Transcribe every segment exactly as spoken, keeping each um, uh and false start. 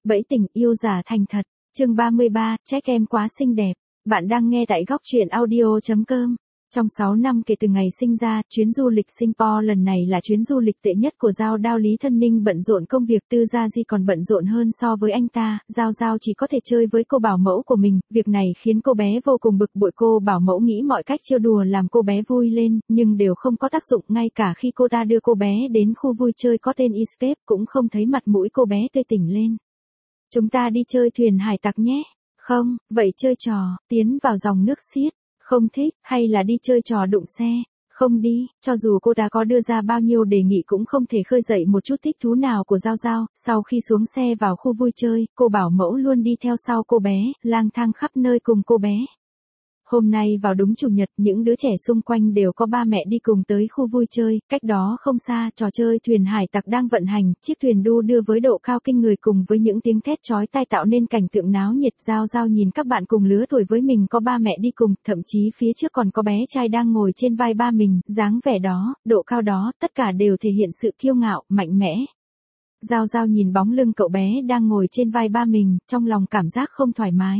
Bẫy tình yêu giả thành thật. Chương ba mươi ba, trách em quá xinh đẹp. Bạn đang nghe tại góc truyện audio chấm com. Trong sáu năm kể từ ngày sinh ra, chuyến du lịch Singapore lần này là chuyến du lịch tệ nhất của Giao Đao. Lý Thân Ninh bận rộn công việc, Tư Gia Di còn bận rộn hơn so với anh ta. Giao Giao chỉ có thể chơi với cô bảo mẫu của mình, việc này khiến cô bé vô cùng bực bội. Cô bảo mẫu nghĩ mọi cách trêu đùa làm cô bé vui lên, nhưng đều không có tác dụng. Ngay cả khi cô ta đưa cô bé đến khu vui chơi có tên Escape cũng không thấy mặt mũi cô bé tươi tỉnh lên. Chúng ta đi chơi thuyền hải tặc nhé. Không, vậy chơi trò, tiến vào dòng nước xiết. Không thích, hay là đi chơi trò đụng xe. Không đi, cho dù cô ta có đưa ra bao nhiêu đề nghị cũng không thể khơi dậy một chút thích thú nào của Giao Giao. Sau khi xuống xe vào khu vui chơi, cô bảo mẫu luôn đi theo sau cô bé, lang thang khắp nơi cùng cô bé. Hôm nay vào đúng chủ nhật, những đứa trẻ xung quanh đều có ba mẹ đi cùng tới khu vui chơi, cách đó không xa, trò chơi thuyền hải tặc đang vận hành, chiếc thuyền đu đưa với độ cao kinh người cùng với những tiếng thét chói tai tạo nên cảnh tượng náo nhiệt. Giao Giao nhìn các bạn cùng lứa tuổi với mình có ba mẹ đi cùng, thậm chí phía trước còn có bé trai đang ngồi trên vai ba mình, dáng vẻ đó, độ cao đó, tất cả đều thể hiện sự kiêu ngạo, mạnh mẽ. Giao Giao nhìn bóng lưng cậu bé đang ngồi trên vai ba mình, trong lòng cảm giác không thoải mái.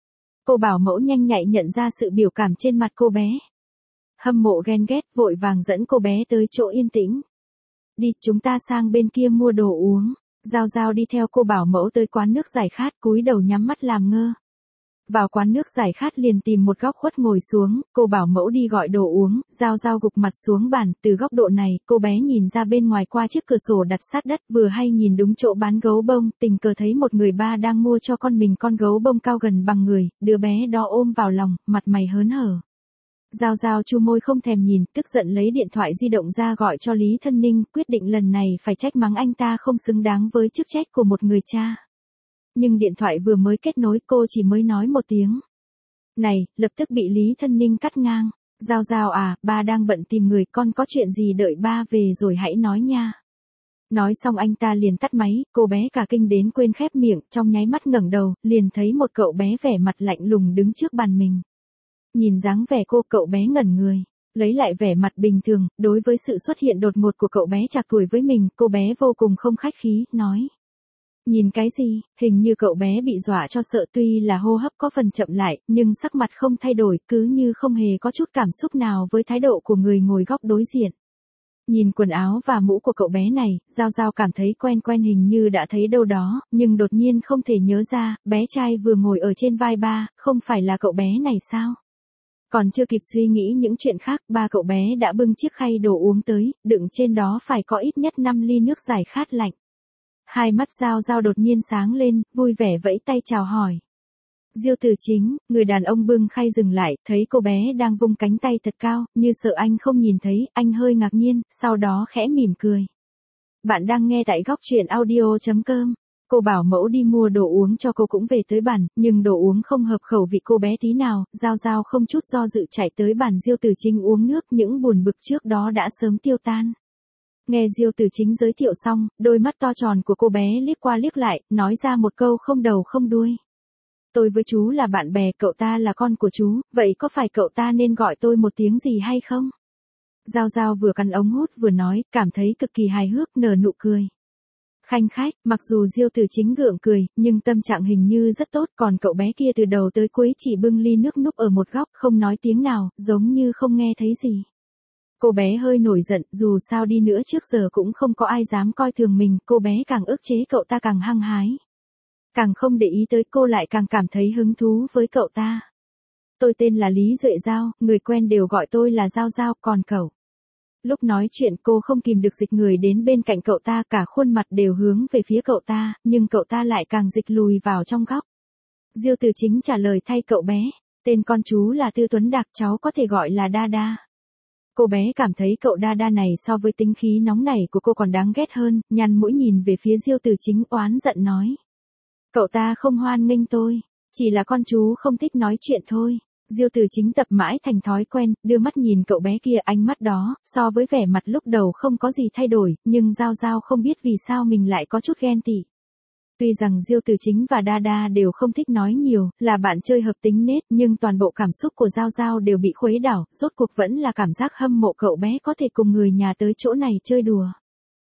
Cô bảo mẫu nhanh nhạy nhận ra sự biểu cảm trên mặt cô bé. Hâm mộ ghen ghét, vội vàng dẫn cô bé tới chỗ yên tĩnh. Đi, chúng ta sang bên kia mua đồ uống. Giao Giao đi theo cô bảo mẫu tới quán nước giải khát, cúi đầu nhắm mắt làm ngơ. Vào quán nước giải khát liền tìm một góc khuất ngồi xuống, cô bảo mẫu đi gọi đồ uống, Giao Giao gục mặt xuống bàn. Từ góc độ này, cô bé nhìn ra bên ngoài qua chiếc cửa sổ đặt sát đất, vừa hay nhìn đúng chỗ bán gấu bông, tình cờ thấy một người ba đang mua cho con mình con gấu bông cao gần bằng người, đứa bé đó ôm vào lòng, mặt mày hớn hở. Giao Giao chu môi không thèm nhìn, tức giận lấy điện thoại di động ra gọi cho Lý Thân Ninh, quyết định lần này phải trách mắng anh ta không xứng đáng với chức trách của một người cha. Nhưng điện thoại vừa mới kết nối cô chỉ mới nói một tiếng. Này, lập tức bị Lý Thân Ninh cắt ngang. Giao Giao à, ba đang bận tìm người, con có chuyện gì đợi ba về rồi hãy nói nha. Nói xong anh ta liền tắt máy, cô bé cả kinh đến quên khép miệng, trong nháy mắt ngẩng đầu, liền thấy một cậu bé vẻ mặt lạnh lùng đứng trước bàn mình. Nhìn dáng vẻ cô, cậu bé ngẩn người. Lấy lại vẻ mặt bình thường, đối với sự xuất hiện đột ngột của cậu bé trạc tuổi với mình, cô bé vô cùng không khách khí, nói. Nhìn cái gì, hình như cậu bé bị dọa cho sợ, tuy là hô hấp có phần chậm lại, nhưng sắc mặt không thay đổi, cứ như không hề có chút cảm xúc nào với thái độ của người ngồi góc đối diện. Nhìn quần áo và mũ của cậu bé này, Giao Giao cảm thấy quen quen, hình như đã thấy đâu đó, nhưng đột nhiên không thể nhớ ra, bé trai vừa ngồi ở trên vai ba, không phải là cậu bé này sao? Còn chưa kịp suy nghĩ những chuyện khác, ba cậu bé đã bưng chiếc khay đồ uống tới, đựng trên đó phải có ít nhất năm ly nước giải khát lạnh. Hai mắt Giao Giao đột nhiên sáng lên, vui vẻ vẫy tay chào hỏi. Diêu Tử Chính, người đàn ông bưng khay dừng lại, thấy cô bé đang vung cánh tay thật cao, như sợ anh không nhìn thấy, anh hơi ngạc nhiên, sau đó khẽ mỉm cười. Bạn đang nghe tại góc truyện audio chấm com. Cô bảo mẫu đi mua đồ uống cho cô cũng về tới bàn, nhưng đồ uống không hợp khẩu vị cô bé tí nào. Giao Giao không chút do dự chạy tới bàn Diêu Tử Chính uống nước, những buồn bực trước đó đã sớm tiêu tan. Nghe Diêu Tử Chính giới thiệu xong, đôi mắt to tròn của cô bé liếc qua liếc lại, nói ra một câu không đầu không đuôi. Tôi với chú là bạn bè, cậu ta là con của chú, vậy có phải cậu ta nên gọi tôi một tiếng gì hay không? Giao Giao vừa cắn ống hút vừa nói, cảm thấy cực kỳ hài hước, nở nụ cười. Khanh khách, mặc dù Diêu Tử Chính gượng cười, nhưng tâm trạng hình như rất tốt, còn cậu bé kia từ đầu tới cuối chỉ bưng ly nước núp ở một góc, không nói tiếng nào, giống như không nghe thấy gì. Cô bé hơi nổi giận, dù sao đi nữa trước giờ cũng không có ai dám coi thường mình, cô bé càng ức chế cậu ta càng hăng hái. Càng không để ý tới cô lại càng cảm thấy hứng thú với cậu ta. Tôi tên là Lý Duệ Giao, người quen đều gọi tôi là Giao Giao, còn cậu. Lúc nói chuyện cô không kìm được dịch người đến bên cạnh cậu ta, cả khuôn mặt đều hướng về phía cậu ta, nhưng cậu ta lại càng dịch lùi vào trong góc. Diêu Tử Chính trả lời thay cậu bé, tên con chú là Tư Tuấn Đạc, cháu có thể gọi là Đa Đa. Cô bé cảm thấy cậu Đa Đa này so với tính khí nóng nảy của cô còn đáng ghét hơn, nhăn mũi nhìn về phía Diêu Tử Chính oán giận nói. Cậu ta không hoan nghênh tôi, chỉ là con chú không thích nói chuyện thôi. Diêu Tử Chính tập mãi thành thói quen, đưa mắt nhìn cậu bé kia, ánh mắt đó, so với vẻ mặt lúc đầu không có gì thay đổi, nhưng Giao Giao không biết vì sao mình lại có chút ghen tị. Tuy rằng Diêu Tử Chính và Đa Đa đều không thích nói nhiều, là bạn chơi hợp tính nết, nhưng toàn bộ cảm xúc của Giao Giao đều bị khuấy đảo, rốt cuộc vẫn là cảm giác hâm mộ cậu bé có thể cùng người nhà tới chỗ này chơi đùa.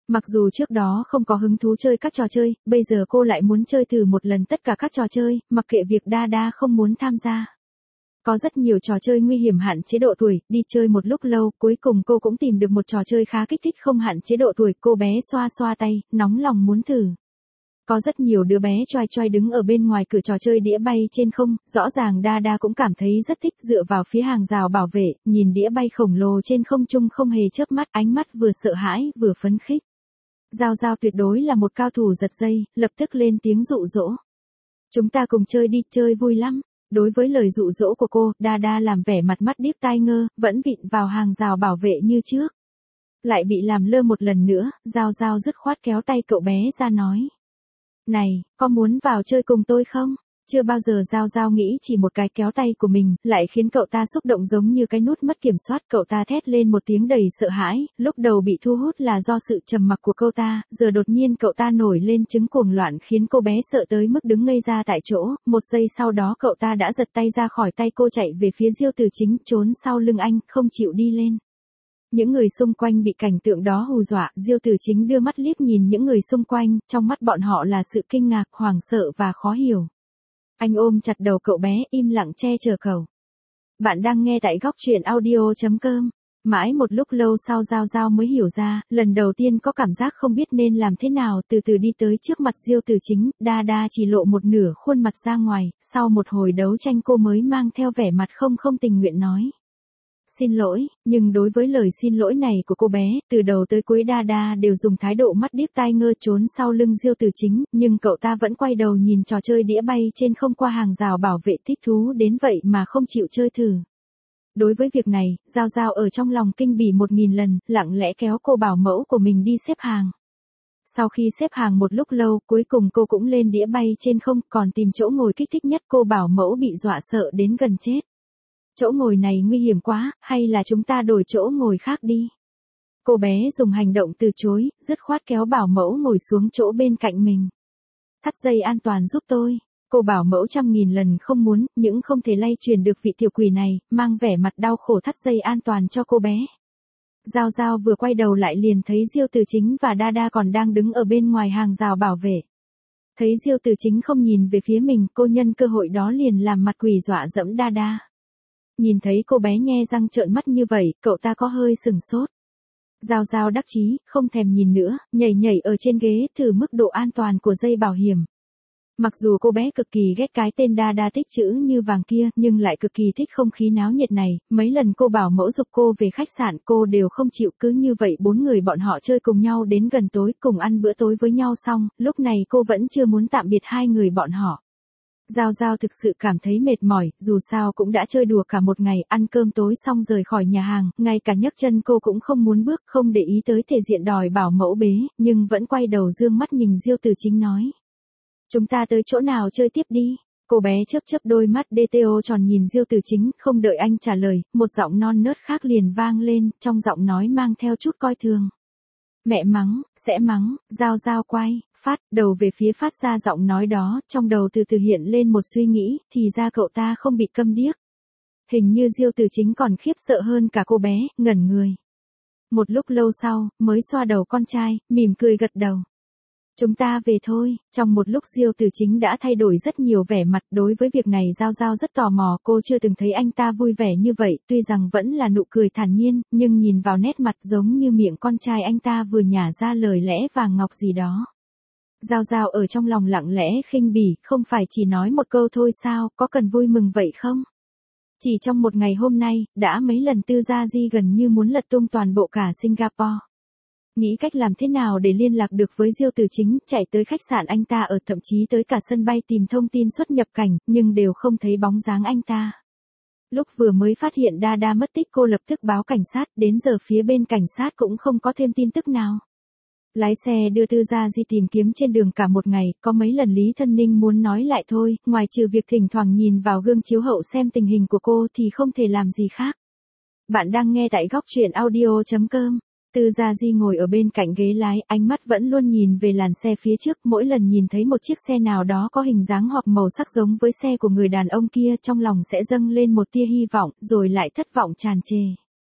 Mặc dù trước đó không có hứng thú chơi các trò chơi, bây giờ cô lại muốn chơi thử một lần tất cả các trò chơi, mặc kệ việc Đa Đa không muốn tham gia. Có rất nhiều trò chơi nguy hiểm hạn chế độ tuổi, đi chơi một lúc lâu, cuối cùng cô cũng tìm được một trò chơi khá kích thích không hạn chế độ tuổi, cô bé xoa xoa tay, nóng lòng muốn thử. Có rất nhiều đứa bé choai choai đứng ở bên ngoài cửa trò chơi đĩa bay trên không, rõ ràng Đa Đa cũng cảm thấy rất thích, dựa vào phía hàng rào bảo vệ, nhìn đĩa bay khổng lồ trên không trung không hề chớp mắt, ánh mắt vừa sợ hãi vừa phấn khích. Giao Giao tuyệt đối là một cao thủ giật dây, lập tức lên tiếng dụ dỗ. Chúng ta cùng chơi đi, chơi vui lắm. Đối với lời dụ dỗ của cô, Đa Đa làm vẻ mặt mắt điếc tai ngơ, vẫn vịn vào hàng rào bảo vệ như trước. Lại bị làm lơ một lần nữa, Giao Giao dứt khoát kéo tay cậu bé ra nói. Này, có muốn vào chơi cùng tôi không? Chưa bao giờ Giao Giao nghĩ chỉ một cái kéo tay của mình, lại khiến cậu ta xúc động giống như cái nút mất kiểm soát, cậu ta thét lên một tiếng đầy sợ hãi, lúc đầu bị thu hút là do sự trầm mặc của cậu ta, giờ đột nhiên cậu ta nổi lên chứng cuồng loạn khiến cô bé sợ tới mức đứng ngây ra tại chỗ, một giây sau đó cậu ta đã giật tay ra khỏi tay cô chạy về phía Diêu Tử Chính, trốn sau lưng anh, không chịu đi lên. Những người xung quanh bị cảnh tượng đó hù dọa, Diêu Tử Chính đưa mắt liếc nhìn những người xung quanh, trong mắt bọn họ là sự kinh ngạc, hoảng sợ và khó hiểu. Anh ôm chặt đầu cậu bé, im lặng che chở cậu. Bạn đang nghe tại góc truyện audio chấm com. Mãi một lúc lâu sau Giao Giao mới hiểu ra, lần đầu tiên có cảm giác không biết nên làm thế nào, từ từ đi tới trước mặt Diêu Tử Chính, Đa Đa chỉ lộ một nửa khuôn mặt ra ngoài, sau một hồi đấu tranh cô mới mang theo vẻ mặt không không tình nguyện nói. Xin lỗi, nhưng đối với lời xin lỗi này của cô bé, từ đầu tới cuối Đa Đa đều dùng thái độ mắt điếc tai ngơ trốn sau lưng Diêu Tử Chính, nhưng cậu ta vẫn quay đầu nhìn trò chơi đĩa bay trên không qua hàng rào bảo vệ, thích thú đến vậy mà không chịu chơi thử. Đối với việc này, Giao Giao ở trong lòng kinh bỉ một nghìn lần, lặng lẽ kéo cô bảo mẫu của mình đi xếp hàng. Sau khi xếp hàng một lúc lâu, cuối cùng cô cũng lên đĩa bay trên không, còn tìm chỗ ngồi kích thích nhất, cô bảo mẫu bị dọa sợ đến gần chết. Chỗ ngồi này nguy hiểm quá, hay là chúng ta đổi chỗ ngồi khác đi. Cô bé dùng hành động từ chối, dứt khoát kéo bảo mẫu ngồi xuống chỗ bên cạnh mình. Thắt dây an toàn giúp tôi. Cô bảo mẫu trăm nghìn lần không muốn, những không thể lay truyền được vị tiểu quỷ này, mang vẻ mặt đau khổ thắt dây an toàn cho cô bé. Giao Giao vừa quay đầu lại liền thấy Diêu Tử Chính và Đa Đa còn đang đứng ở bên ngoài hàng rào bảo vệ. Thấy Diêu Tử Chính không nhìn về phía mình, cô nhân cơ hội đó liền làm mặt quỷ dọa dẫm Đa Đa. Nhìn thấy cô bé nhe răng trợn mắt như vậy, cậu ta có hơi sừng sốt. Giao Giao đắc chí, không thèm nhìn nữa, nhảy nhảy ở trên ghế, thử mức độ an toàn của dây bảo hiểm. Mặc dù cô bé cực kỳ ghét cái tên Đa Đa tích chữ như vàng kia, nhưng lại cực kỳ thích không khí náo nhiệt này, mấy lần cô bảo mẫu giục cô về khách sạn, cô đều không chịu, cứ như vậy bốn người bọn họ chơi cùng nhau đến gần tối, cùng ăn bữa tối với nhau xong, lúc này cô vẫn chưa muốn tạm biệt hai người bọn họ. Giao Giao thực sự cảm thấy mệt mỏi, dù sao cũng đã chơi đùa cả một ngày, ăn cơm tối xong rời khỏi nhà hàng, ngay cả nhấc chân cô cũng không muốn bước, không để ý tới thể diện đòi bảo mẫu bế, nhưng vẫn quay đầu dương mắt nhìn Diêu Tử Chính nói. Chúng ta tới chỗ nào chơi tiếp đi. Cô bé chớp chớp đôi mắt đê tê ô tròn nhìn Diêu Tử Chính, không đợi anh trả lời, một giọng non nớt khác liền vang lên, trong giọng nói mang theo chút coi thường. Mẹ mắng, sẽ mắng. Giao Giao quay, phát, đầu về phía phát ra giọng nói đó, trong đầu từ từ hiện lên một suy nghĩ, thì ra cậu ta không bị câm điếc. Hình như Diêu Tử Chính còn khiếp sợ hơn cả cô bé, ngẩn người. Một lúc lâu sau, mới xoa đầu con trai, mỉm cười gật đầu. Chúng ta về thôi. Trong một lúc Diêu Tử Chính đã thay đổi rất nhiều vẻ mặt, đối với việc này Giao Giao rất tò mò, cô chưa từng thấy anh ta vui vẻ như vậy, tuy rằng vẫn là nụ cười thản nhiên, nhưng nhìn vào nét mặt giống như miệng con trai anh ta vừa nhả ra lời lẽ vàng ngọc gì đó. Giao Giao ở trong lòng lặng lẽ khinh bỉ, không phải chỉ nói một câu thôi sao, có cần vui mừng vậy không? Chỉ trong một ngày hôm nay, đã mấy lần Tư Gia Di gần như muốn lật tung toàn bộ cả Singapore. Nghĩ cách làm thế nào để liên lạc được với Diêu Tử Chính, chạy tới khách sạn anh ta ở, thậm chí tới cả sân bay tìm thông tin xuất nhập cảnh, nhưng đều không thấy bóng dáng anh ta. Lúc vừa mới phát hiện Đa Đa mất tích cô lập tức báo cảnh sát, đến giờ phía bên cảnh sát cũng không có thêm tin tức nào. Lái xe đưa Tư Gia Di tìm kiếm trên đường cả một ngày, có mấy lần Lý Thân Ninh muốn nói lại thôi, ngoài trừ việc thỉnh thoảng nhìn vào gương chiếu hậu xem tình hình của cô thì không thể làm gì khác. Bạn đang nghe tại góc truyện audio chấm com. Tư Gia Di ngồi ở bên cạnh ghế lái, ánh mắt vẫn luôn nhìn về làn xe phía trước, mỗi lần nhìn thấy một chiếc xe nào đó có hình dáng hoặc màu sắc giống với xe của người đàn ông kia, trong lòng sẽ dâng lên một tia hy vọng, rồi lại thất vọng tràn trề.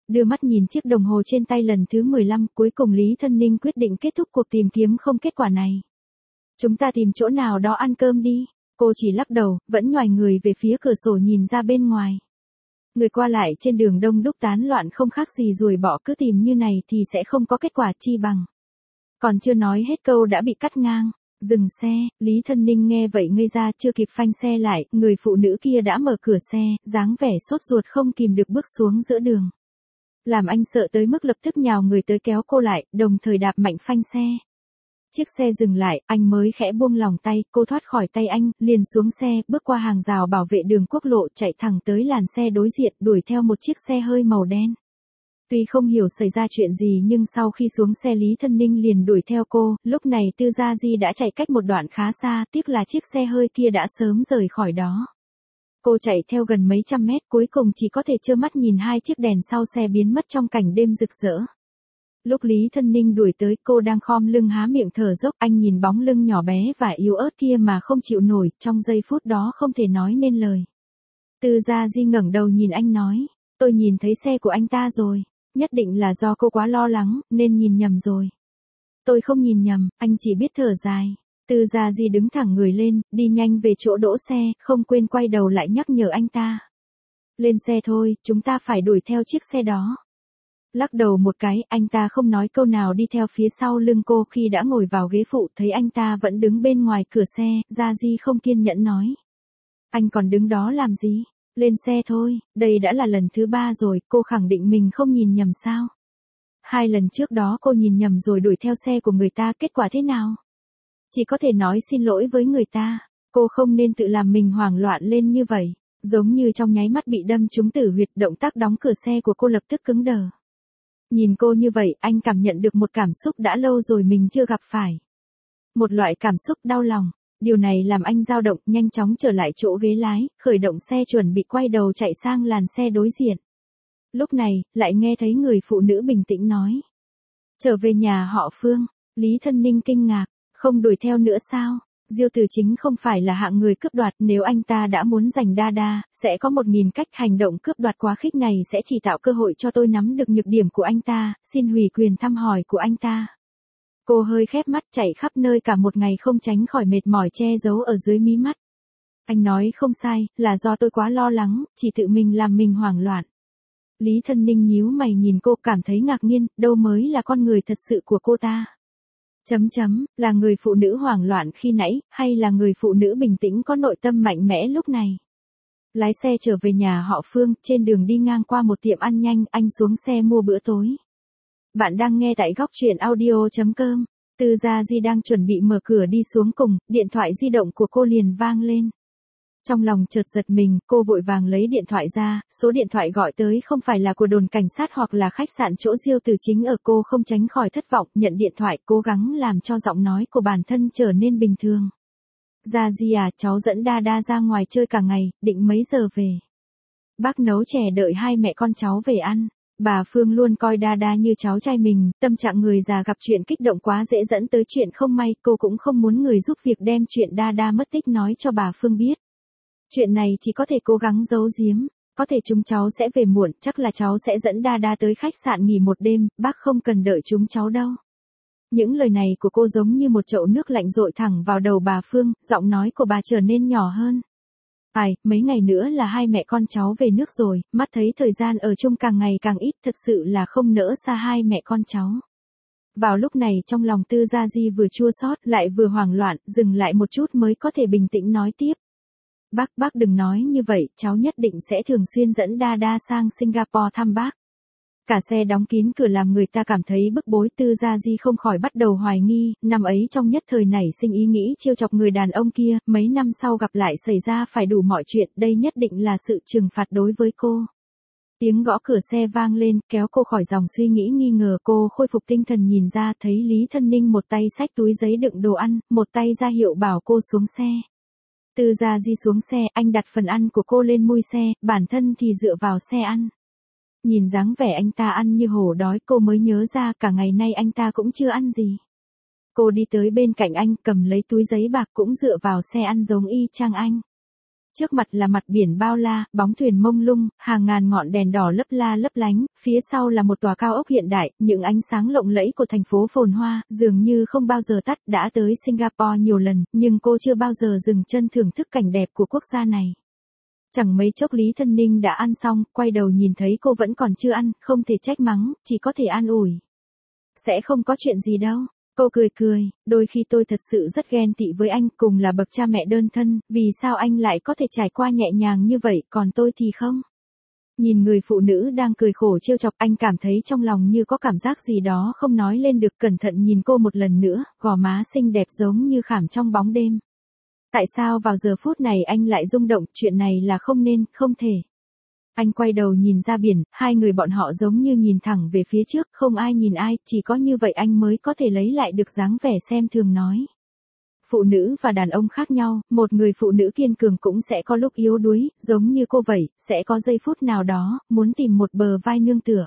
Đưa mắt nhìn chiếc đồng hồ trên tay lần thứ mười lăm, cuối cùng Lý Thân Ninh quyết định kết thúc cuộc tìm kiếm không kết quả này. Chúng ta tìm chỗ nào đó ăn cơm đi. Cô chỉ lắc đầu, vẫn nhoài người về phía cửa sổ nhìn ra bên ngoài. Người qua lại trên đường đông đúc tán loạn không khác gì ruồi bọ, cứ tìm như này thì sẽ không có kết quả chi bằng. Còn chưa nói hết câu đã bị cắt ngang. Dừng xe, Lý Thân Ninh nghe vậy ngây ra, chưa kịp phanh xe lại, người phụ nữ kia đã mở cửa xe, dáng vẻ sốt ruột không kìm được bước xuống giữa đường. Làm anh sợ tới mức lập tức nhào người tới kéo cô lại, đồng thời đạp mạnh phanh xe. Chiếc xe dừng lại, anh mới khẽ buông lòng tay, cô thoát khỏi tay anh, liền xuống xe, bước qua hàng rào bảo vệ đường quốc lộ, chạy thẳng tới làn xe đối diện, đuổi theo một chiếc xe hơi màu đen. Tuy không hiểu xảy ra chuyện gì nhưng sau khi xuống xe Lý Thân Ninh liền đuổi theo cô, lúc này Tư Gia Di đã chạy cách một đoạn khá xa, tiếc là chiếc xe hơi kia đã sớm rời khỏi đó. Cô chạy theo gần mấy trăm mét, cuối cùng chỉ có thể trơ mắt nhìn hai chiếc đèn sau xe biến mất trong cảnh đêm rực rỡ. Lúc Lý Thân Ninh đuổi tới, cô đang khom lưng há miệng thở dốc, anh nhìn bóng lưng nhỏ bé và yếu ớt kia mà không chịu nổi, trong giây phút đó không thể nói nên lời. Tư Gia Di ngẩng đầu nhìn anh nói, tôi nhìn thấy xe của anh ta rồi, nhất định là do cô quá lo lắng, nên nhìn nhầm rồi. Tôi không nhìn nhầm, anh chỉ biết thở dài. Tư Gia Di đứng thẳng người lên, đi nhanh về chỗ đỗ xe, không quên quay đầu lại nhắc nhở anh ta. Lên xe thôi, chúng ta phải đuổi theo chiếc xe đó. Lắc đầu một cái, anh ta không nói câu nào đi theo phía sau lưng cô. Khi đã ngồi vào ghế phụ thấy anh ta vẫn đứng bên ngoài cửa xe, Gia Di không kiên nhẫn nói. Anh còn đứng đó làm gì? Lên xe thôi, đây đã là lần thứ ba rồi, cô khẳng định mình không nhìn nhầm sao? Hai lần trước đó cô nhìn nhầm rồi đuổi theo xe của người ta, kết quả thế nào? Chỉ có thể nói xin lỗi với người ta, cô không nên tự làm mình hoảng loạn lên như vậy, giống như trong nháy mắt bị đâm trúng tử huyệt, động tác đóng cửa xe của cô lập tức cứng đờ. Nhìn cô như vậy, anh cảm nhận được một cảm xúc đã lâu rồi mình chưa gặp phải. Một loại cảm xúc đau lòng. Điều này làm anh dao động, nhanh chóng trở lại chỗ ghế lái, khởi động xe chuẩn bị quay đầu chạy sang làn xe đối diện. Lúc này, lại nghe thấy người phụ nữ bình tĩnh nói. Trở về nhà họ Phương. Lý Thân Ninh kinh ngạc, không đuổi theo nữa sao? Diêu Từ Chính không phải là hạng người cướp đoạt, nếu anh ta đã muốn giành đa đa, sẽ có một nghìn cách. Hành động cướp đoạt quá khích này sẽ chỉ tạo cơ hội cho tôi nắm được nhược điểm của anh ta, xin hủy quyền thăm hỏi của anh ta. Cô hơi khép mắt, chạy khắp nơi cả một ngày không tránh khỏi mệt mỏi che giấu ở dưới mí mắt. Anh nói không sai, là do tôi quá lo lắng, chỉ tự mình làm mình hoảng loạn. Lý Thân Ninh nhíu mày nhìn cô, cảm thấy ngạc nhiên, đâu mới là con người thật sự của cô ta. Chấm chấm, là người phụ nữ hoảng loạn khi nãy, hay là người phụ nữ bình tĩnh có nội tâm mạnh mẽ lúc này? Lái xe trở về nhà họ Phương, trên đường đi ngang qua một tiệm ăn nhanh, anh xuống xe mua bữa tối. Bạn đang nghe tại góc truyện audio chấm com. Tư Gia Di đang chuẩn bị mở cửa đi xuống cùng, điện thoại di động của cô liền vang lên. Trong lòng chợt giật mình, cô vội vàng lấy điện thoại ra, số điện thoại gọi tới không phải là của đồn cảnh sát hoặc là khách sạn chỗ Diêu Từ Chính ở. Cô không tránh khỏi thất vọng, nhận điện thoại, cố gắng làm cho giọng nói của bản thân trở nên bình thường. Gia Di à, cháu dẫn Đa Đa ra ngoài chơi cả ngày, định mấy giờ về? Bác nấu chè đợi hai mẹ con cháu về ăn. Bà Phương luôn coi Đa Đa như cháu trai mình, tâm trạng người già gặp chuyện kích động quá dễ dẫn tới chuyện không may, cô cũng không muốn người giúp việc đem chuyện Đa Đa mất tích nói cho bà Phương biết. Chuyện này chỉ có thể cố gắng giấu giếm, có thể chúng cháu sẽ về muộn, chắc là cháu sẽ dẫn Đa Đa tới khách sạn nghỉ một đêm, bác không cần đợi chúng cháu đâu. Những lời này của cô giống như một chậu nước lạnh dội thẳng vào đầu bà Phương, giọng nói của bà trở nên nhỏ hơn. Ai, mấy ngày nữa là hai mẹ con cháu về nước rồi, mắt thấy thời gian ở chung càng ngày càng ít, thật sự là không nỡ xa hai mẹ con cháu. Vào lúc này trong lòng Tư Gia Di vừa chua xót lại vừa hoảng loạn, dừng lại một chút mới có thể bình tĩnh nói tiếp. Bác, bác đừng nói như vậy, cháu nhất định sẽ thường xuyên dẫn Đa Đa sang Singapore thăm bác. Cả xe đóng kín cửa làm người ta cảm thấy bức bối. Tư Gia Di không khỏi bắt đầu hoài nghi, năm ấy trong nhất thời nảy sinh ý nghĩ trêu chọc người đàn ông kia, mấy năm sau gặp lại xảy ra phải đủ mọi chuyện, đây nhất định là sự trừng phạt đối với cô. Tiếng gõ cửa xe vang lên, kéo cô khỏi dòng suy nghĩ nghi ngờ. Cô khôi phục tinh thần nhìn ra, thấy Lý Thân Ninh một tay xách túi giấy đựng đồ ăn, một tay ra hiệu bảo cô xuống xe. Tư Gia Di xuống xe, anh đặt phần ăn của cô lên mui xe, bản thân thì dựa vào xe ăn. Nhìn dáng vẻ anh ta ăn như hổ đói, cô mới nhớ ra cả ngày nay anh ta cũng chưa ăn gì. Cô đi tới bên cạnh anh, cầm lấy túi giấy bạc cũng dựa vào xe ăn giống y chang anh. Trước mặt là mặt biển bao la, bóng thuyền mông lung, hàng ngàn ngọn đèn đỏ lấp la lấp lánh, phía sau là một tòa cao ốc hiện đại, những ánh sáng lộng lẫy của thành phố phồn hoa, dường như không bao giờ tắt. Đã tới Singapore nhiều lần, nhưng cô chưa bao giờ dừng chân thưởng thức cảnh đẹp của quốc gia này. Chẳng mấy chốc Lý Thân Ninh đã ăn xong, quay đầu nhìn thấy cô vẫn còn chưa ăn, không thể trách mắng, chỉ có thể an ủi. Sẽ không có chuyện gì đâu. Cô cười cười, đôi khi tôi thật sự rất ghen tị với anh, cùng là bậc cha mẹ đơn thân, vì sao anh lại có thể trải qua nhẹ nhàng như vậy, còn tôi thì không. Nhìn người phụ nữ đang cười khổ trêu chọc, anh cảm thấy trong lòng như có cảm giác gì đó không nói lên được. Cẩn thận nhìn cô một lần nữa, gò má xinh đẹp giống như khảm trong bóng đêm. Tại sao vào giờ phút này anh lại rung động, chuyện này là không nên, không thể. Anh quay đầu nhìn ra biển, hai người bọn họ giống như nhìn thẳng về phía trước, không ai nhìn ai, chỉ có như vậy anh mới có thể lấy lại được dáng vẻ xem thường nói. Phụ nữ và đàn ông khác nhau, một người phụ nữ kiên cường cũng sẽ có lúc yếu đuối, giống như cô vậy, sẽ có giây phút nào đó, muốn tìm một bờ vai nương tựa.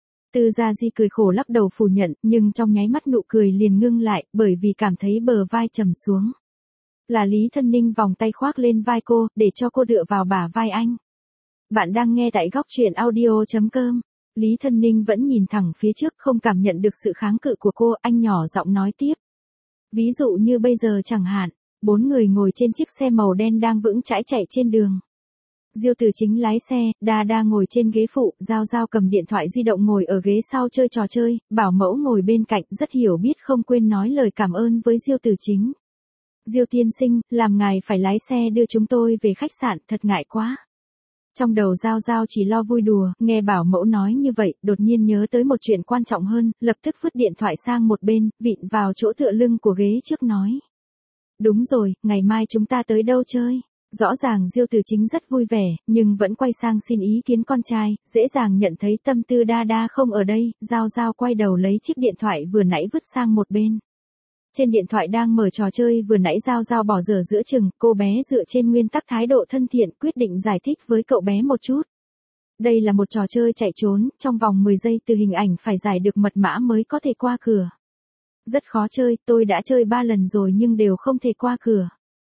Tư Gia Di cười khổ lắc đầu phủ nhận, nhưng trong nháy mắt nụ cười liền ngưng lại, bởi vì cảm thấy bờ vai trầm xuống. Là Lý Thân Ninh vòng tay khoác lên vai cô, để cho cô dựa vào bả vai anh. Bạn đang nghe tại góc truyện audio.com. Lý Thân Ninh vẫn nhìn thẳng phía trước, không cảm nhận được sự kháng cự của cô, anh nhỏ giọng nói tiếp. Ví dụ như bây giờ chẳng hạn, bốn người ngồi trên chiếc xe màu đen đang vững chãi chạy trên đường. Diêu Từ Chính lái xe, Đa Đa ngồi trên ghế phụ, Giao Giao cầm điện thoại di động ngồi ở ghế sau chơi trò chơi, Bảo Mẫu ngồi bên cạnh, rất hiểu biết không quên nói lời cảm ơn với Diêu Từ Chính. Diêu tiên sinh, làm ngài phải lái xe đưa chúng tôi về khách sạn, thật ngại quá. Trong đầu Giao Giao chỉ lo vui đùa, nghe Bảo Mẫu nói như vậy, đột nhiên nhớ tới một chuyện quan trọng hơn, lập tức vứt điện thoại sang một bên, vịn vào chỗ tựa lưng của ghế trước nói. Đúng rồi, ngày mai chúng ta tới đâu chơi? Rõ ràng Diêu Từ Chính rất vui vẻ, nhưng vẫn quay sang xin ý kiến con trai, dễ dàng nhận thấy tâm tư Đa Đa không ở đây, Giao Giao quay đầu lấy chiếc điện thoại vừa nãy vứt sang một bên. Trên điện thoại đang mở trò chơi vừa nãy Giao Giao bỏ dở giữa chừng, cô bé dựa trên nguyên tắc thái độ thân thiện quyết định giải thích với cậu bé một chút. Đây là một trò chơi chạy trốn, trong vòng mười giây từ hình ảnh phải giải được mật mã mới có thể qua cửa. Rất khó chơi, tôi đã chơi ba lần rồi nhưng đều không thể qua cửa.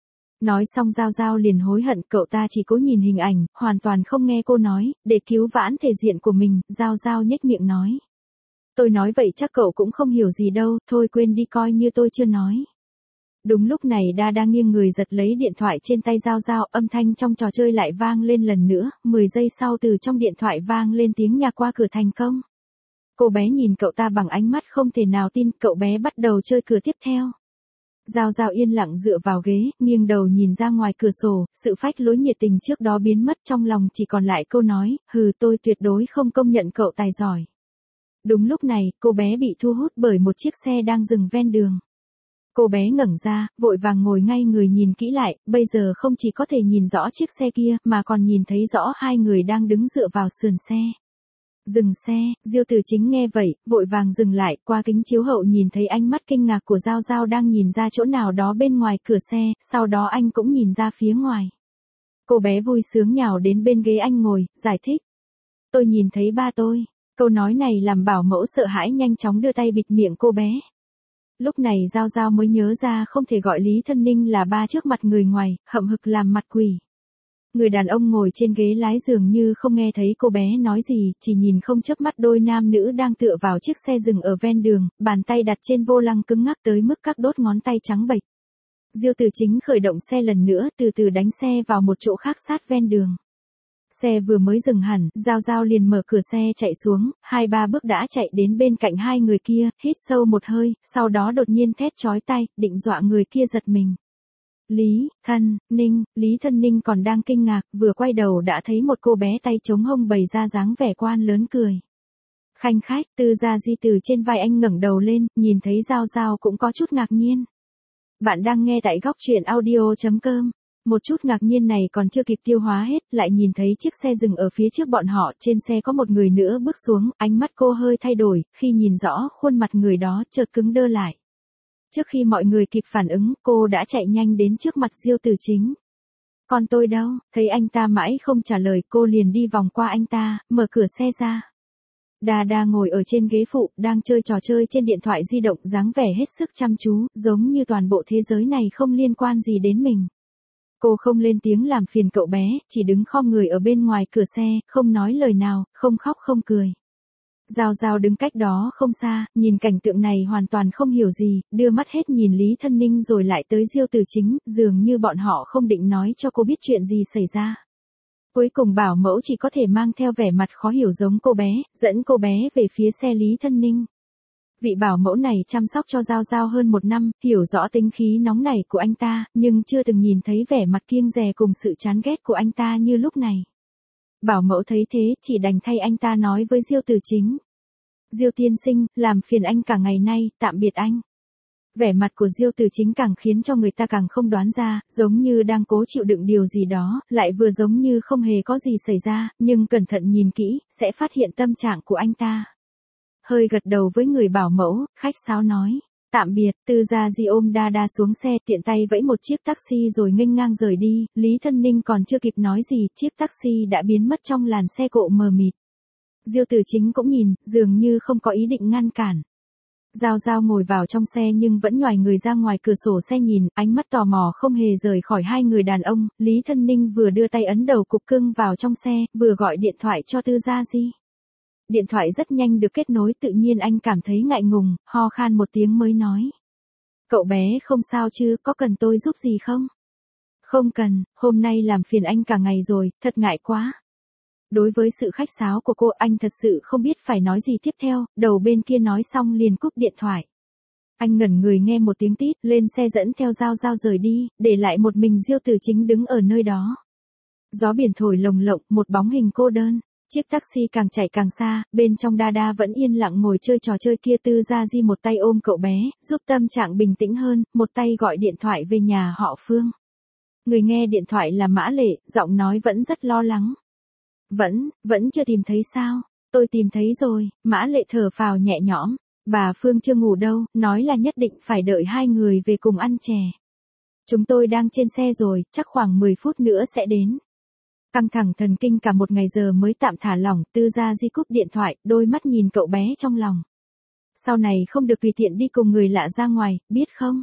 Nói xong Giao Giao liền hối hận, cậu ta chỉ cố nhìn hình ảnh, hoàn toàn không nghe cô nói, để cứu vãn thể diện của mình, Giao Giao nhếch miệng nói. Tôi nói vậy chắc cậu cũng không hiểu gì đâu, thôi quên đi coi như tôi chưa nói. Đúng lúc này Đa đang nghiêng người giật lấy điện thoại trên tay Giao Giao, âm thanh trong trò chơi lại vang lên lần nữa, mười giây sau từ trong điện thoại vang lên tiếng nhà qua cửa thành công. Cô bé nhìn cậu ta bằng ánh mắt không thể nào tin, cậu bé bắt đầu chơi cửa tiếp theo. Giao Giao yên lặng dựa vào ghế, nghiêng đầu nhìn ra ngoài cửa sổ, sự phách lối nhiệt tình trước đó biến mất, trong lòng chỉ còn lại câu nói, hừ, tôi tuyệt đối không công nhận cậu tài giỏi. Đúng lúc này, cô bé bị thu hút bởi một chiếc xe đang dừng ven đường. Cô bé ngẩng ra, vội vàng ngồi ngay người nhìn kỹ lại, bây giờ không chỉ có thể nhìn rõ chiếc xe kia, mà còn nhìn thấy rõ hai người đang đứng dựa vào sườn xe. Dừng xe, Diêu Từ Chính nghe vậy, vội vàng dừng lại, qua kính chiếu hậu nhìn thấy ánh mắt kinh ngạc của Giao Giao đang nhìn ra chỗ nào đó bên ngoài cửa xe, sau đó anh cũng nhìn ra phía ngoài. Cô bé vui sướng nhào đến bên ghế anh ngồi, giải thích. Tôi nhìn thấy ba tôi. Câu nói này làm Bảo Mẫu sợ hãi nhanh chóng đưa tay bịt miệng cô bé. Lúc này Giao Giao mới nhớ ra không thể gọi Lý Thân Ninh là ba trước mặt người ngoài, hậm hực làm mặt quỷ. Người đàn ông ngồi trên ghế lái dường như không nghe thấy cô bé nói gì, chỉ nhìn không chớp mắt đôi nam nữ đang tựa vào chiếc xe dừng ở ven đường, bàn tay đặt trên vô lăng cứng ngắc tới mức các đốt ngón tay trắng bệch. Diêu Từ Chính khởi động xe lần nữa, từ từ đánh xe vào một chỗ khác sát ven đường. Xe vừa mới dừng hẳn, Giao Giao liền mở cửa xe chạy xuống, hai ba bước đã chạy đến bên cạnh hai người kia, hít sâu một hơi, sau đó đột nhiên thét chói tai, định dọa người kia giật mình. Lý, Thân, Ninh, Lý Thân Ninh còn đang kinh ngạc, vừa quay đầu đã thấy một cô bé tay chống hông bày ra dáng vẻ quan lớn cười. Khanh khách, Tư Gia Di từ trên vai anh ngẩng đầu lên, nhìn thấy Giao Giao cũng có chút ngạc nhiên. Bạn đang nghe tại góc truyện audio.com. Một chút ngạc nhiên này còn chưa kịp tiêu hóa hết, lại nhìn thấy chiếc xe dừng ở phía trước bọn họ, trên xe có một người nữa bước xuống, ánh mắt cô hơi thay đổi, khi nhìn rõ khuôn mặt người đó chợt cứng đơ lại. Trước khi mọi người kịp phản ứng, cô đã chạy nhanh đến trước mặt Diêu Từ Chính. Còn tôi đâu, thấy anh ta mãi không trả lời, cô liền đi vòng qua anh ta, mở cửa xe ra. Đa Đa ngồi ở trên ghế phụ, đang chơi trò chơi trên điện thoại di động, dáng vẻ hết sức chăm chú, giống như toàn bộ thế giới này không liên quan gì đến mình. Cô không lên tiếng làm phiền cậu bé, chỉ đứng khom người ở bên ngoài cửa xe, không nói lời nào, không khóc không cười. Giao Giao đứng cách đó không xa, nhìn cảnh tượng này hoàn toàn không hiểu gì, đưa mắt hết nhìn Lý Thân Ninh rồi lại tới Diêu Từ Chính, dường như bọn họ không định nói cho cô biết chuyện gì xảy ra. Cuối cùng bảo mẫu chỉ có thể mang theo vẻ mặt khó hiểu giống cô bé, dẫn cô bé về phía xe Lý Thân Ninh. Vị bảo mẫu này chăm sóc cho Giao Giao hơn một năm, hiểu rõ tính khí nóng nảy của anh ta, nhưng chưa từng nhìn thấy vẻ mặt kiêng dè cùng sự chán ghét của anh ta như lúc này. Bảo mẫu thấy thế, chỉ đành thay anh ta nói với Diêu Từ Chính. Diêu tiên sinh, làm phiền anh cả ngày nay, tạm biệt anh. Vẻ mặt của Diêu Từ Chính càng khiến cho người ta càng không đoán ra, giống như đang cố chịu đựng điều gì đó, lại vừa giống như không hề có gì xảy ra, nhưng cẩn thận nhìn kỹ, sẽ phát hiện tâm trạng của anh ta. Hơi gật đầu với người bảo mẫu, khách sáo nói. Tạm biệt, Tư Gia Di ôm Đa Đa xuống xe, tiện tay vẫy một chiếc taxi rồi nghênh ngang rời đi, Lý Thân Ninh còn chưa kịp nói gì, chiếc taxi đã biến mất trong làn xe cộ mờ mịt. Diêu Từ Chính cũng nhìn, dường như không có ý định ngăn cản. Giao Giao ngồi vào trong xe nhưng vẫn nhoài người ra ngoài cửa sổ xe nhìn, ánh mắt tò mò không hề rời khỏi hai người đàn ông, Lý Thân Ninh vừa đưa tay ấn đầu cục cưng vào trong xe, vừa gọi điện thoại cho Tư Gia Di. Điện thoại rất nhanh được kết nối, tự nhiên anh cảm thấy ngại ngùng, ho khan một tiếng mới nói. Cậu bé không sao chứ, có cần tôi giúp gì không? Không cần, hôm nay làm phiền anh cả ngày rồi, thật ngại quá. Đối với sự khách sáo của cô, anh thật sự không biết phải nói gì tiếp theo, đầu bên kia nói xong liền cúp điện thoại. Anh ngẩn người nghe một tiếng tít, lên xe dẫn theo Giao Giao rời đi, để lại một mình Diêu Từ Chính đứng ở nơi đó. Gió biển thổi lồng lộng, một bóng hình cô đơn. Chiếc taxi càng chạy càng xa, bên trong Đa Đa vẫn yên lặng ngồi chơi trò chơi kia. Tư Gia Di một tay ôm cậu bé, giúp tâm trạng bình tĩnh hơn, một tay gọi điện thoại về nhà họ Phương. Người nghe điện thoại là Mã Lệ, giọng nói vẫn rất lo lắng. Vẫn, vẫn chưa tìm thấy sao? Tôi tìm thấy rồi, Mã Lệ thở phào nhẹ nhõm. Bà Phương chưa ngủ đâu, nói là nhất định phải đợi hai người về cùng ăn chè. Chúng tôi đang trên xe rồi, chắc khoảng mười phút nữa sẽ đến. Căng thẳng thần kinh cả một ngày giờ mới tạm thả lỏng, Tư Gia Di cúp điện thoại, đôi mắt nhìn cậu bé trong lòng. Sau này không được tùy tiện đi cùng người lạ ra ngoài, biết không?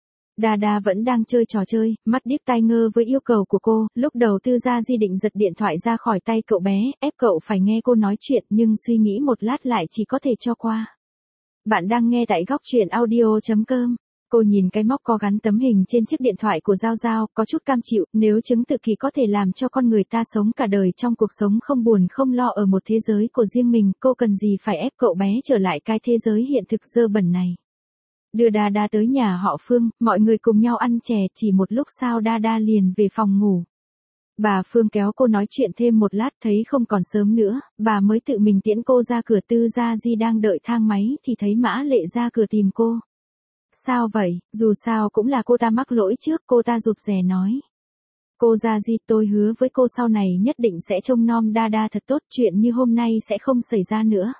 Đa Đa vẫn đang chơi trò chơi, mắt điếc tai ngơ với yêu cầu của cô, lúc đầu Tư Gia Di định giật điện thoại ra khỏi tay cậu bé, ép cậu phải nghe cô nói chuyện, nhưng suy nghĩ một lát lại chỉ có thể cho qua. Bạn đang nghe tại góc truyện audio chấm com. Cô nhìn cái móc có gắn tấm hình trên chiếc điện thoại của Giao Giao, có chút cam chịu, nếu chứng tự kỷ có thể làm cho con người ta sống cả đời trong cuộc sống không buồn không lo ở một thế giới của riêng mình, cô cần gì phải ép cậu bé trở lại cái thế giới hiện thực dơ bẩn này. Đưa Đa Đa tới nhà họ Phương, mọi người cùng nhau ăn chè, chỉ một lúc sau Đa Đa liền về phòng ngủ. Bà Phương kéo cô nói chuyện thêm một lát, thấy không còn sớm nữa, bà mới tự mình tiễn cô ra cửa. Tư Gia Di đang đợi thang máy thì thấy Mã Lệ ra cửa tìm cô. Sao vậy, dù sao cũng là cô ta mắc lỗi trước, cô ta rụt rè nói. Cô Gia Di, tôi hứa với cô sau này nhất định sẽ trông nom Đa Đa thật tốt, chuyện như hôm nay sẽ không xảy ra nữa.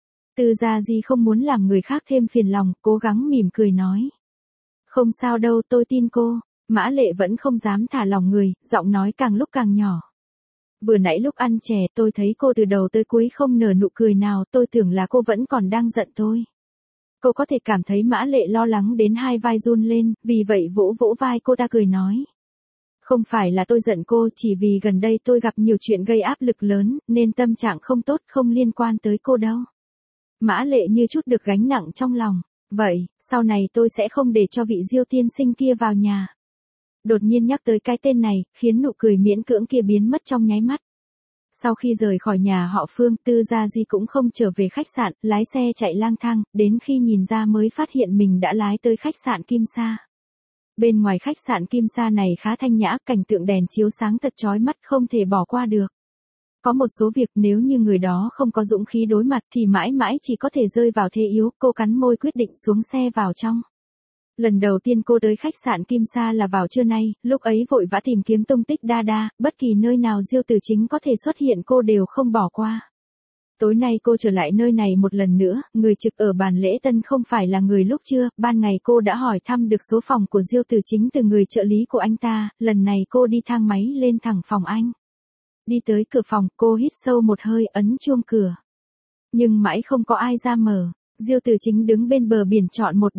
Tư Gia Di không muốn làm người khác thêm phiền lòng, cố gắng mỉm cười nói. Không sao đâu, tôi tin cô. Mã Lệ vẫn không dám thả lòng người, giọng nói càng lúc càng nhỏ. Vừa nãy lúc ăn chè tôi thấy cô từ đầu tới cuối không nở nụ cười nào, tôi tưởng là cô vẫn còn đang giận tôi. Cô có thể cảm thấy Mã Lệ lo lắng đến hai vai run lên, vì vậy vỗ vỗ vai cô ta cười nói. Không phải là tôi giận cô, chỉ vì gần đây tôi gặp nhiều chuyện gây áp lực lớn, nên tâm trạng không tốt, không liên quan tới cô đâu. Mã Lệ như chút được gánh nặng trong lòng. Vậy, sau này tôi sẽ không để cho vị Diêu tiên sinh kia vào nhà. Đột nhiên nhắc tới cái tên này, khiến nụ cười miễn cưỡng kia biến mất trong nháy mắt. Sau khi rời khỏi nhà họ Phương, Tư Gia Di cũng không trở về khách sạn, lái xe chạy lang thang, đến khi nhìn ra mới phát hiện mình đã lái tới khách sạn Kim Sa. Bên ngoài khách sạn Kim Sa này khá thanh nhã, cảnh tượng đèn chiếu sáng thật chói mắt, không thể bỏ qua được. Có một số việc nếu như người đó không có dũng khí đối mặt thì mãi mãi chỉ có thể rơi vào thế yếu. Cô cắn môi quyết định xuống xe vào trong. Lần đầu tiên cô tới khách sạn Kim Sa là vào trưa nay, lúc ấy vội vã tìm kiếm tung tích Đa Đa, bất kỳ nơi nào Diêu Từ Chính có thể xuất hiện cô đều không bỏ qua. Tối nay cô trở lại nơi này một lần nữa, người trực ở bàn lễ tân không phải là người lúc trưa, ban ngày cô đã hỏi thăm được số phòng của Diêu Từ Chính từ người trợ lý của anh ta, lần này cô đi thang máy lên thẳng phòng anh. Đi tới cửa phòng, cô hít sâu một hơi, ấn chuông cửa. Nhưng mãi không có ai ra mở, Diêu Từ Chính đứng bên bờ biển trọn một đêm.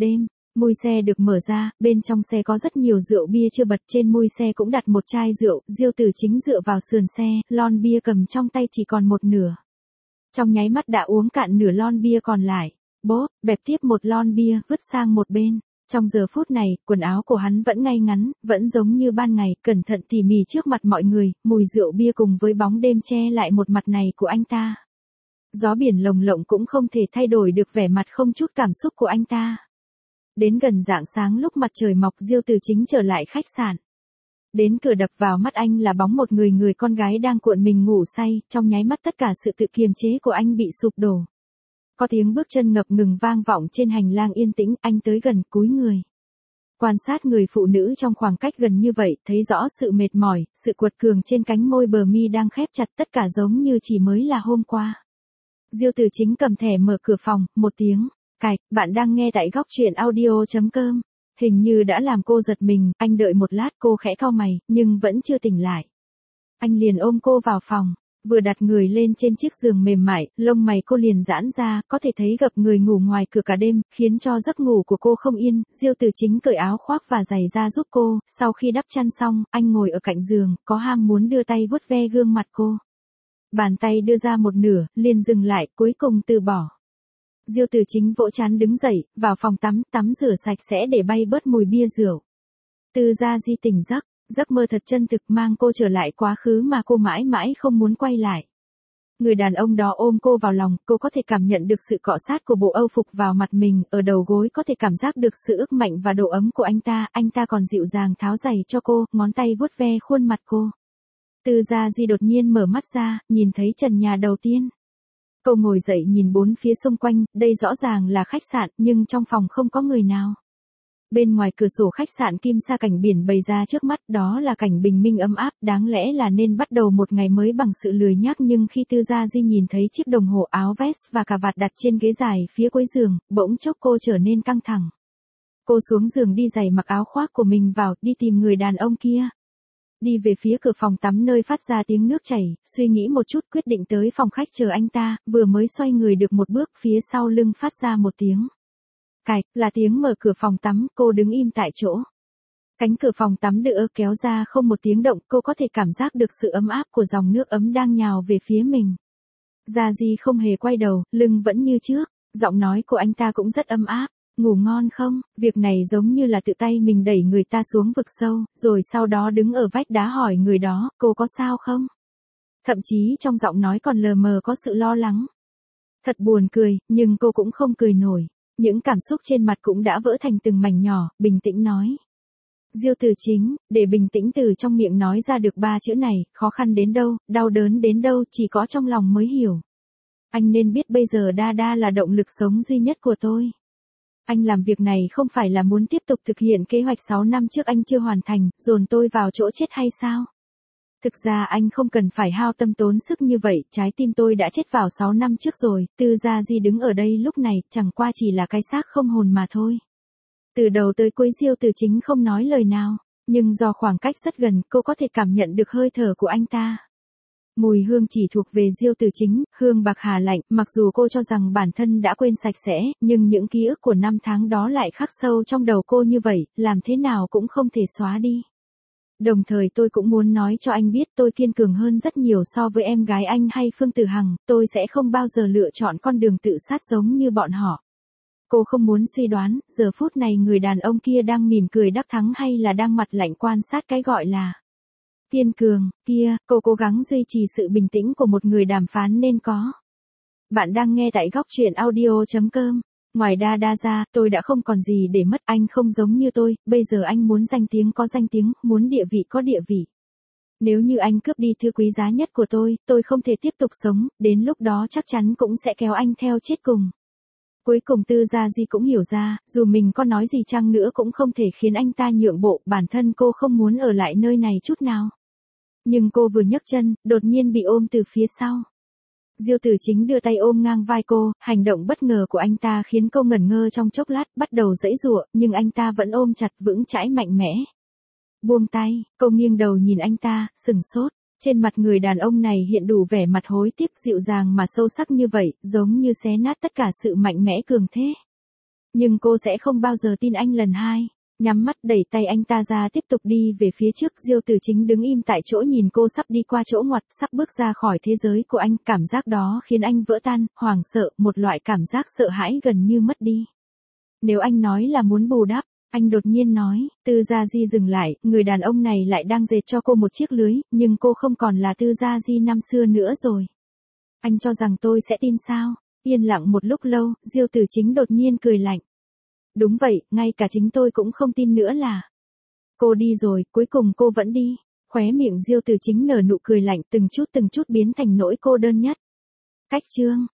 Mui xe được mở ra, bên trong xe có rất nhiều rượu bia chưa bật, trên mui xe cũng đặt một chai rượu, Diêu Tử Chính dựa vào sườn xe, lon bia cầm trong tay chỉ còn một nửa. Trong nháy mắt đã uống cạn nửa lon bia còn lại. Bốp, bẹp tiếp một lon bia, vứt sang một bên. Trong giờ phút này, quần áo của hắn vẫn ngay ngắn, vẫn giống như ban ngày, cẩn thận tỉ mỉ trước mặt mọi người, mùi rượu bia cùng với bóng đêm che lại một mặt này của anh ta. Gió biển lồng lộng cũng không thể thay đổi được vẻ mặt không chút cảm xúc của anh ta. Đến gần rạng sáng lúc mặt trời mọc, Diêu Tử Chính trở lại khách sạn. Đến cửa đập vào mắt anh là bóng một người người con gái đang cuộn mình ngủ say, trong nháy mắt tất cả sự tự kiềm chế của anh bị sụp đổ. Có tiếng bước chân ngập ngừng vang vọng trên hành lang yên tĩnh, anh tới gần cúi người. Quan sát người phụ nữ trong khoảng cách gần như vậy, thấy rõ sự mệt mỏi, sự cuột cường trên cánh môi bờ mi đang khép chặt, tất cả giống như chỉ mới là hôm qua. Diêu Tử Chính cầm thẻ mở cửa phòng, một tiếng, cạch, bạn đang nghe tại góc truyện audio chấm com. Hình như đã làm cô giật mình, anh đợi một lát cô khẽ cau mày, nhưng vẫn chưa tỉnh lại. Anh liền ôm cô vào phòng, vừa đặt người lên trên chiếc giường mềm mại, lông mày cô liền giãn ra, có thể thấy gập người ngủ ngoài cửa cả đêm, khiến cho giấc ngủ của cô không yên. Diêu Tử Chính cởi áo khoác và giày ra giúp cô, sau khi đắp chăn xong, anh ngồi ở cạnh giường, có ham muốn đưa tay vuốt ve gương mặt cô. Bàn tay đưa ra một nửa, liền dừng lại, cuối cùng từ bỏ. Diêu Tử Chính vỗ trán đứng dậy, vào phòng tắm, tắm rửa sạch sẽ để bay bớt mùi bia rượu. Tư Gia Di tỉnh giấc, giấc mơ thật chân thực mang cô trở lại quá khứ mà cô mãi mãi không muốn quay lại. Người đàn ông đó ôm cô vào lòng, cô có thể cảm nhận được sự cọ sát của bộ âu phục vào mặt mình, ở đầu gối có thể cảm giác được sự ức mạnh và độ ấm của anh ta, anh ta còn dịu dàng tháo giày cho cô, ngón tay vuốt ve khuôn mặt cô. Tư Gia Di đột nhiên mở mắt ra, nhìn thấy trần nhà đầu tiên. Cô ngồi dậy nhìn bốn phía xung quanh, đây rõ ràng là khách sạn, nhưng trong phòng không có người nào. Bên ngoài cửa sổ khách sạn Kim Sa cảnh biển bày ra trước mắt, đó là cảnh bình minh ấm áp, đáng lẽ là nên bắt đầu một ngày mới bằng sự lười nhác, nhưng khi Tư Gia Di nhìn thấy chiếc đồng hồ áo vest và cà vạt đặt trên ghế dài phía cuối giường, bỗng chốc cô trở nên căng thẳng. Cô xuống giường đi giày mặc áo khoác của mình vào, đi tìm người đàn ông kia. Đi về phía cửa phòng tắm nơi phát ra tiếng nước chảy, suy nghĩ một chút quyết định tới phòng khách chờ anh ta, vừa mới xoay người được một bước, phía sau lưng phát ra một tiếng. Cạch, là tiếng mở cửa phòng tắm, cô đứng im tại chỗ. Cánh cửa phòng tắm đỡ kéo ra không một tiếng động, cô có thể cảm giác được sự ấm áp của dòng nước ấm đang nhào về phía mình. Gia Di không hề quay đầu, lưng vẫn như trước, giọng nói của anh ta cũng rất ấm áp. Ngủ ngon không? Việc này giống như là tự tay mình đẩy người ta xuống vực sâu, rồi sau đó đứng ở vách đá hỏi người đó, cô có sao không? Thậm chí trong giọng nói còn lờ mờ có sự lo lắng. Thật buồn cười, nhưng cô cũng không cười nổi. Những cảm xúc trên mặt cũng đã vỡ thành từng mảnh nhỏ, bình tĩnh nói. Diêu Tử Chính, để bình tĩnh từ trong miệng nói ra được ba chữ này, khó khăn đến đâu, đau đớn đến đâu, chỉ có trong lòng mới hiểu. Anh nên biết bây giờ Đa Đa là động lực sống duy nhất của tôi. Anh làm việc này không phải là muốn tiếp tục thực hiện kế hoạch sáu năm trước anh chưa hoàn thành, dồn tôi vào chỗ chết hay sao? Thực ra anh không cần phải hao tâm tốn sức như vậy, trái tim tôi đã chết vào sáu năm trước rồi. Tư Gia Di đứng ở đây lúc này, chẳng qua chỉ là cái xác không hồn mà thôi. Từ đầu tới cuối Diêu Tử Chính không nói lời nào, nhưng do khoảng cách rất gần, cô có thể cảm nhận được hơi thở của anh ta. Mùi hương chỉ thuộc về Diêu Tử Chính, hương bạc hà lạnh, mặc dù cô cho rằng bản thân đã quên sạch sẽ, nhưng những ký ức của năm tháng đó lại khắc sâu trong đầu cô như vậy, làm thế nào cũng không thể xóa đi. Đồng thời tôi cũng muốn nói cho anh biết tôi kiên cường hơn rất nhiều so với em gái anh hay Phương Tử Hằng, tôi sẽ không bao giờ lựa chọn con đường tự sát giống như bọn họ. Cô không muốn suy đoán, giờ phút này người đàn ông kia đang mỉm cười đắc thắng hay là đang mặt lạnh quan sát cái gọi là kiên cường, kia, cô cố gắng duy trì sự bình tĩnh của một người đàm phán nên có. Bạn đang nghe tại góc truyện audio chấm com. Ngoài Đa Đa ra, tôi đã không còn gì để mất, anh không giống như tôi, bây giờ anh muốn danh tiếng có danh tiếng, muốn địa vị có địa vị. Nếu như anh cướp đi thứ quý giá nhất của tôi, tôi không thể tiếp tục sống, đến lúc đó chắc chắn cũng sẽ kéo anh theo chết cùng. Cuối cùng Tư Gia Di cũng hiểu ra, dù mình có nói gì chăng nữa cũng không thể khiến anh ta nhượng bộ, bản thân cô không muốn ở lại nơi này chút nào. Nhưng cô vừa nhấc chân, đột nhiên bị ôm từ phía sau. Diêu Tử Chính đưa tay ôm ngang vai cô, hành động bất ngờ của anh ta khiến cô ngẩn ngơ trong chốc lát, bắt đầu giãy giụa, nhưng anh ta vẫn ôm chặt vững chãi mạnh mẽ. Buông tay, cô nghiêng đầu nhìn anh ta, sừng sốt. Trên mặt người đàn ông này hiện đủ vẻ mặt hối tiếc, dịu dàng mà sâu sắc như vậy, giống như xé nát tất cả sự mạnh mẽ cường thế. Nhưng cô sẽ không bao giờ tin anh lần hai. Nhắm mắt đẩy tay anh ta ra tiếp tục đi về phía trước. Diêu Tử Chính đứng im tại chỗ nhìn cô sắp đi qua chỗ ngoặt, sắp bước ra khỏi thế giới của anh. Cảm giác đó khiến anh vỡ tan, hoảng sợ, một loại cảm giác sợ hãi gần như mất đi. Nếu anh nói là muốn bù đắp, anh đột nhiên nói, Tư Gia Di dừng lại, người đàn ông này lại đang dệt cho cô một chiếc lưới, nhưng cô không còn là Tư Gia Di năm xưa nữa rồi. Anh cho rằng tôi sẽ tin sao? Yên lặng một lúc lâu, Diêu Tử Chính đột nhiên cười lạnh. Đúng vậy, ngay cả chính tôi cũng không tin nữa là. Cô đi rồi, cuối cùng cô vẫn đi. Khóe miệng Diêu Tử Chính nở nụ cười lạnh từng chút từng chút biến thành nỗi cô đơn nhất. Cách chương